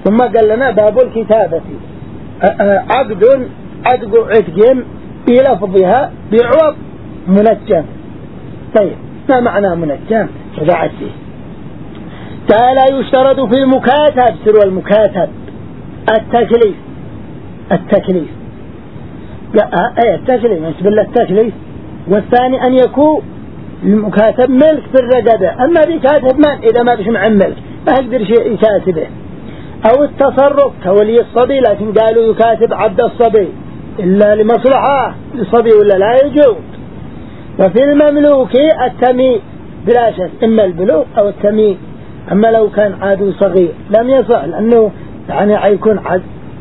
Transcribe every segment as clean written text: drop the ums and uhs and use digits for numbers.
ثم قال لنا باب الكتابة عقد عتق بلفظها بعوض منجم. طيب ما معنى منجم؟ فقعد فيه قال يشترط في المكاتب سر المكاتب التكليف التكليف نسبة للتكليف. والثاني أن يكون المكاتب ملك في الرقبة. أما بكاتب من إذا ما بش مع ملك ما يقدر شيء يكاتبه. أو التصرف كولي الصبي، لكن قالوا يكاتب عبد الصبي إلا لمصلحة للصبي ولا لا يجوز. وفي المملوك التمييز بلا شك، إما البلوغ أو التمييز. أما لو كان عادو صغير لم يصح، لأنه يعني حيكون عد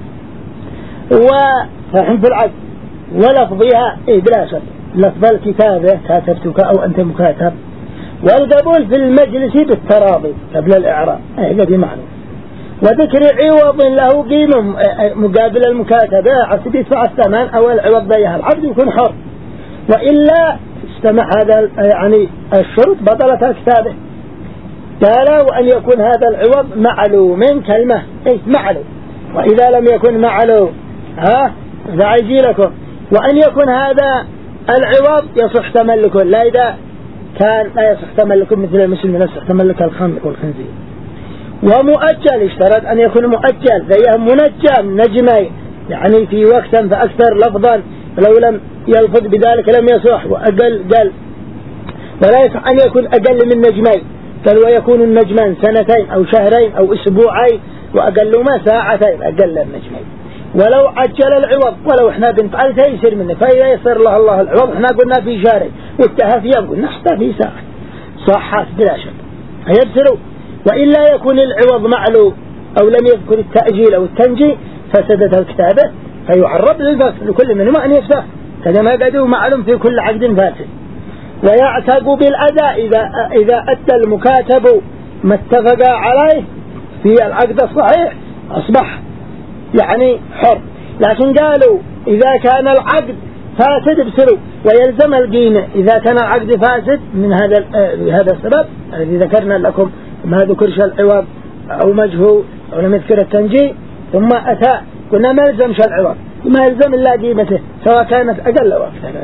وفهم في العد. ولفظها بلا شك لفظ الكتابة كاتبتك أو أنت مكاتب. والقبول في المجلس بالتراضي قبل الإعراب هذا معلوم. وذكر عوض له قيمة مقابل المكاتبة عسب يدفع الثمن أو العوض ضيها العبد يكون حر. وإلا استمع هذا يعني الشرط بطلت الكتابة. قال وأن يكون هذا العوض معلوم كلمة معلوم. وإذا لم يكن معلوم فعيجي لكم. وأن يكون هذا العوض يصح تملكه، لا إذا كان لا يصح تملكه مثل المسلم يصح تملك الخمر والخنزير. ومؤجل اشترط أن يكون مؤجل زي منجم نجمي، يعني في وقت فأكثر لفظا، فلو لم يلفظ بذلك لم يصح. وأقل قال ولا يصح أن يكون أقل من نجمي، قال ويكون النجمان سنتين أو شهرين أو أسبوعين، وأقل ما ساعتين أقل النجمين. ولو عجل العوض، ولو احنا بنفعل يصير منه، فإذا يسر الله العوض احنا قلنا في شهرين واتها في يوم قلنا حتى في ساعة صحات بلا شك هيبسروا. وإلا يكون العوض معلوم أو لم يذكر التأجيل أو التنجي فسدت الكتابة فيعرض للفصل لكل منهما أن يفسخ كذا ما قدوا معلوم في كل عقد فاسد. ويعتق بالأداء إذا أدى المكاتب ما اتفق عليه في العقد الصحيح أصبح يعني حر. لكن قالوا إذا كان العقد فاسد بسروا ويلزم القيمة إذا كان العقد فاسد من هذا السبب الذي ذكرنا لكم، ما ذكرش العوض أو مجهول أو لم يذكر التنجي ثم أتى قلنا ما يلزمش العوض، ما يلزم إلا قيمته سواء كانت أقل أو أكثر.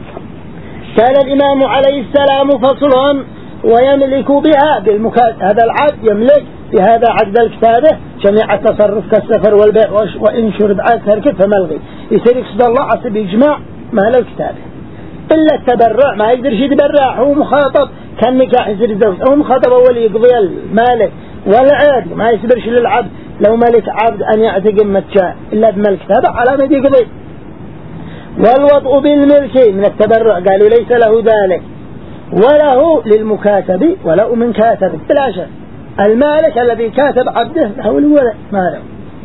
كان الإمام عليه السلام فصل ويملك بها هذا العقد يملك بهذا عقد الكتابة جميع التصرف كالسفر والبيع وإن شرب على تركه فملغي. يصير يقصد الله عصب إجماع مال الكتابة إلا التبرع، ما يقدر شيء يتبرع، هو مخاطب كان نكاح يصير الزوج هو مخاطب أول يقضي المالك والعقد، ما يصبرش للعبد لو ملك عبد أن يعتق متشاء إلا بمال الكتابة على ما يقضي. والوضع بالملك من التبرع قالوا ليس له ذلك وله للمكاتب ولو من كاتب بلا شك. المالك الذي كاتب عبده له الولد ماله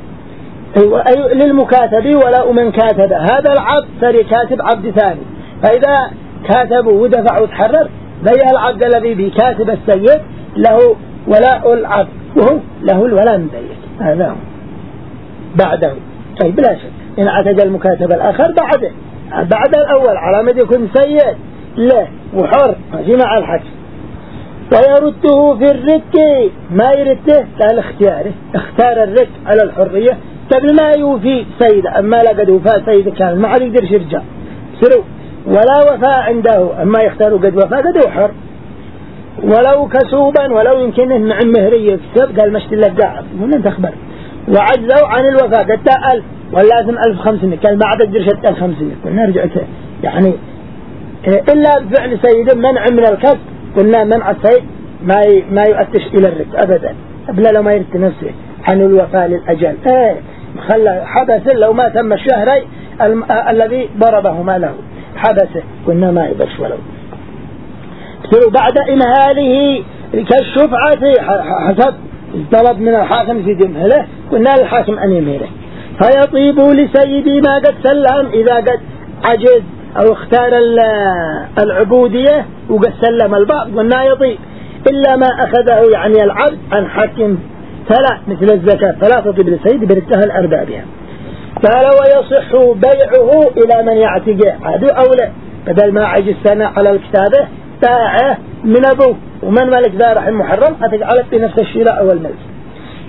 للمكاتب ولا من كاتب هذا العبد صار كاتب عبد ثاني، فإذا كاتبه ودفع وتحرر بيع العبد الذي بكاتب السيد له ولاء العبد وهو له الولاء من ذلك هذا هو بعده. طيب بلا شك إن عتق المكاتب الآخر بعد الأول على مدى يكون سيد له وحر ماشي مع الحج. ويرده في الرك ما يرده قال اختياره اختار الرك على الحرية قبل ما يوفي سيد، أما لقد وفاء سيد كان ما عاد يقدر يرجع سرو ولا وفاء عنده، أما يختار قد وفاء قد حر. ولو كسوبا ولو يمكنه مع مهرية يكسب قال مشت لك قاعد هنا تخبر. وعجزوا عن الوفاء قد 1000 ولازم 1500 قال ما عاد يقدر شتى 500 قلنا رجعت يعني إلا بفعل سيد منع من الكسب قلنا منع السيد ما يؤتش إلى الرك أبدا قبل لو ما يرك نفسه عن الوفاء للأجل خلى حبس لو ما تم الشهرين الذي ضربه ما له حبسه قلنا ما يبرش ولو بعد إمهاله كالشفعة حسب طلب من الحاكم في دمهله قلنا للحاكم أن يمهله. فيطيب لسيدي ما قد سلم إذا قد عجز أو اختار العبودية وقد سلم البعض قلنا يطيب إلا ما أخذه يعني العبد عن حكم فلا مثل الزكاة فلا تطيب لسيد برتها الأربابها. قال ويصح بيعه إلى من يعتقه عدو أولى بدل ما عجز سنة على الكتابة باعه من أبوه ومن ملك ذا رحم محرم أتجعلت بنفس الشراء والملك.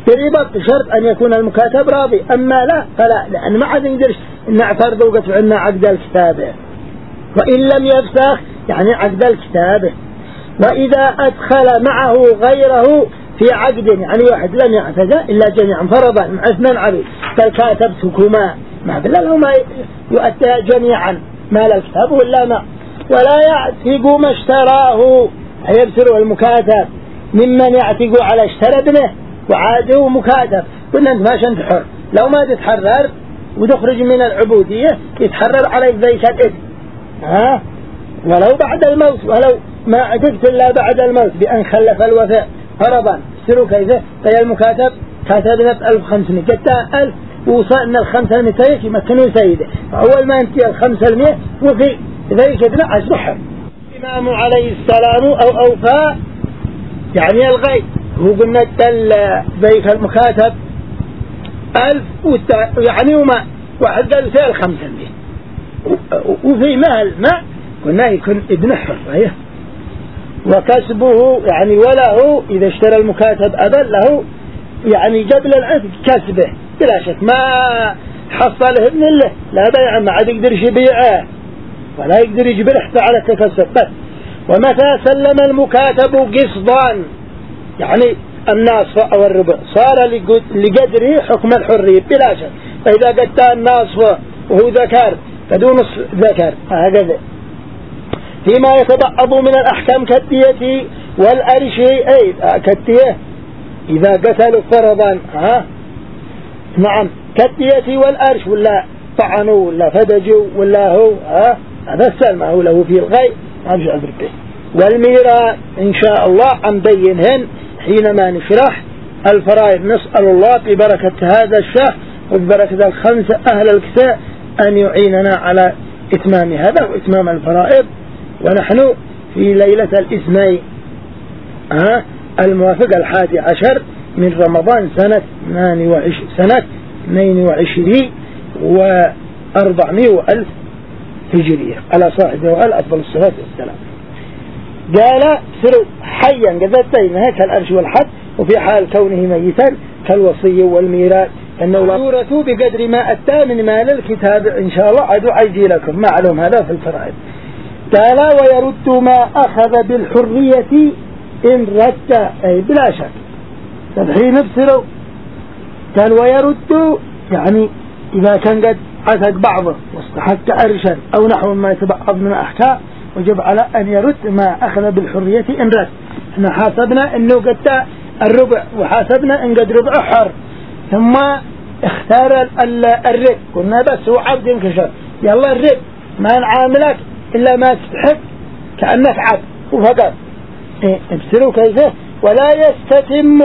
بربط بشرط أن يكون المكاتب راضي، أما لا فلا، لأن ما عاد يقدرش نعترض وقف عنا عقد الكتابة، وإن لم يفسخ يعني عقد الكتابة. وإذا أدخل معه غيره في عقد، يعني واحد لم يعتد إلا جميعا، فرضا مع اثنين عبيد فالكاتبتكما ما بالله لهما يؤتى جميعا مال الكتاب ولا ما، ولا يعتق ما اشتراه، يبصر المكاتب ممن يعتق على اشترى ابنه وعاده مكاتب. قلنا انت ما شنت حر، لو ما تتحرر وتخرج من العبودية يتحرر عليك ذيك الإثم، ولو بعد الموت، ولو ما عتقت إلا بعد الموت بأن خلف الوفاء فرضا. سروا كيف فهي المكاتب كاتبنا 1500 قلت 1000 ووصلنا 500 يمكنوا سيده، فأول ما ينتهي 500 وفي ذلك ابن 10 حر. الإمام عليه السلام أو أوفاء يعني الغي، هو قلنا ذيك المكاتب 1000 يعني وما واحد قال فيه 500 وفي مال ما قلنا يكون ابن حر. وكسبه يعني وله إذا اشترى المكاتب أبا له يعني قبل العتق كسبه بلا شك، ما حصله ابن له لا بيع، ما عاد يقدر يبيعه ولا يقدر يجبر حتى على التكسب بس. ومتى سلم المكاتب قسطان يعني الناصف أو الربع صار لقدره حكم الحرية بلا شك، فإذا قدت الناصف وهو ذكر فدون ذكر هكذا. فيما يتبعض من الأحكام كالدية والأرش، أي كالدية إذا قتلوا فرضا نعم كالدية والأرش، ولا طعنوا ولا فدجوا ولا هو هذا السلم هو له في الغي ما بيش عذر به. والميراث إن شاء الله عن بينهن حينما نشرح الفرائض. نسأل الله ببركة هذا الشهر وببركة الخمسة أهل الكساء أن يعيننا على إتمام هذا وإتمام الفرائض، ونحن في ليلة الإثنين الموافق 11 من رمضان سنة 22 و400 وألف هجرية على صاحبه وعلى أفضل الصلاة والسلام. قال سروا حيا قذتين هيك الأرش والحد، وفي حال كونه ميتا كالوصي والميراث أنه لا يورثوا بقدر ما أتى من مال الكتاب إن شاء الله عدو عيدي لكم معلوم هذا في الفرائض. قال ويرد ما أخذ بالحرية إن رد، أي بلا شك تبحين بسروا. قال ويرد يعني إذا كان قد عتق بعضه واستحق أرشا أو نحو ما يتبعض من أحكام وجب على أن يرد ما أخذ بالحرية إن رد. احنا حاسبنا أنه قد الربع وحاسبنا أن قد ربع حر، ثم اختار الرب قلنا بس هو عبد انكشر يلا الرب ما نعاملك إلا ما تستحق كأنك عبد وفقط. ابسلوا كيفه. ولا يستتم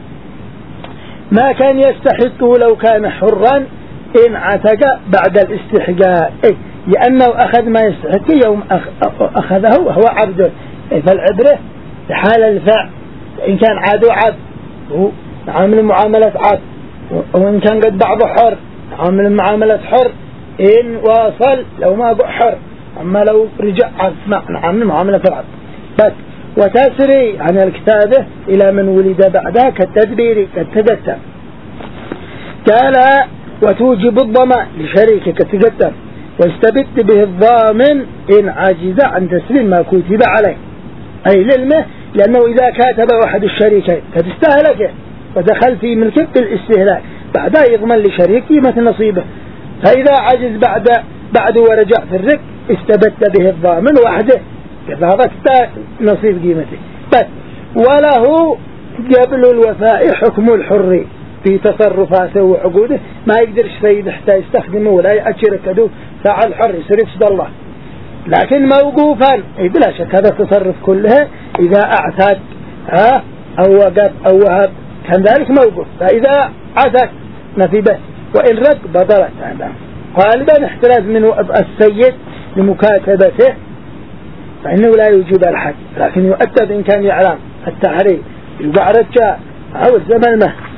ما كان يستحقه لو كان حرا إن عتق بعد الاستحقاق، لأنه أخذ ما يستحق يوم أخذه وهو عبد، فالعبرة بحال الفعل، إن كان عادو عبد عامل معاملة عبد، وإن كان قد بعضه حر عامل معاملة حر إن واصل لو ما قع حر، أما لو رجع عبد عامل معاملة العبد بس. وتسري عن الكتابة إلى من ولد بعدها كالتدبير كالتقدم. قال وتوجب الضمان لشريك كالتقدم، واستبد به الضامن إن عجز عن تسليم ما كتب عليه، أي للمه، لأنه إذا كاتب واحد الشريكين فتستهلكه ودخل في ملكه بالاستهلاك بعدها يضمن لشريك قيمة نصيبه، فإذا عجز بعد ورجع في الرق استبد به الضامن وحده كذلك نصيب قيمته بس. وله قبل الوفاء حكم الحر في تصرفاته وعقوده، ما يقدرش سيد حتى يستخدمه ولا يأشر كدو ساعة الحر يصير يفسد الله، لكن موقوفا بلا شك هذا التصرف كلها إذا أعتاد أو وقف أو وهب كان ذلك موقوف، فإذا عتق نفبه وإن رد بطلت. هذا غالبا احتراز منه السيد لمكاتبته فإنه لا يوجب الحد، لكن يؤدب إن كان يعلم التحريم يبقى رجاء أو الزمن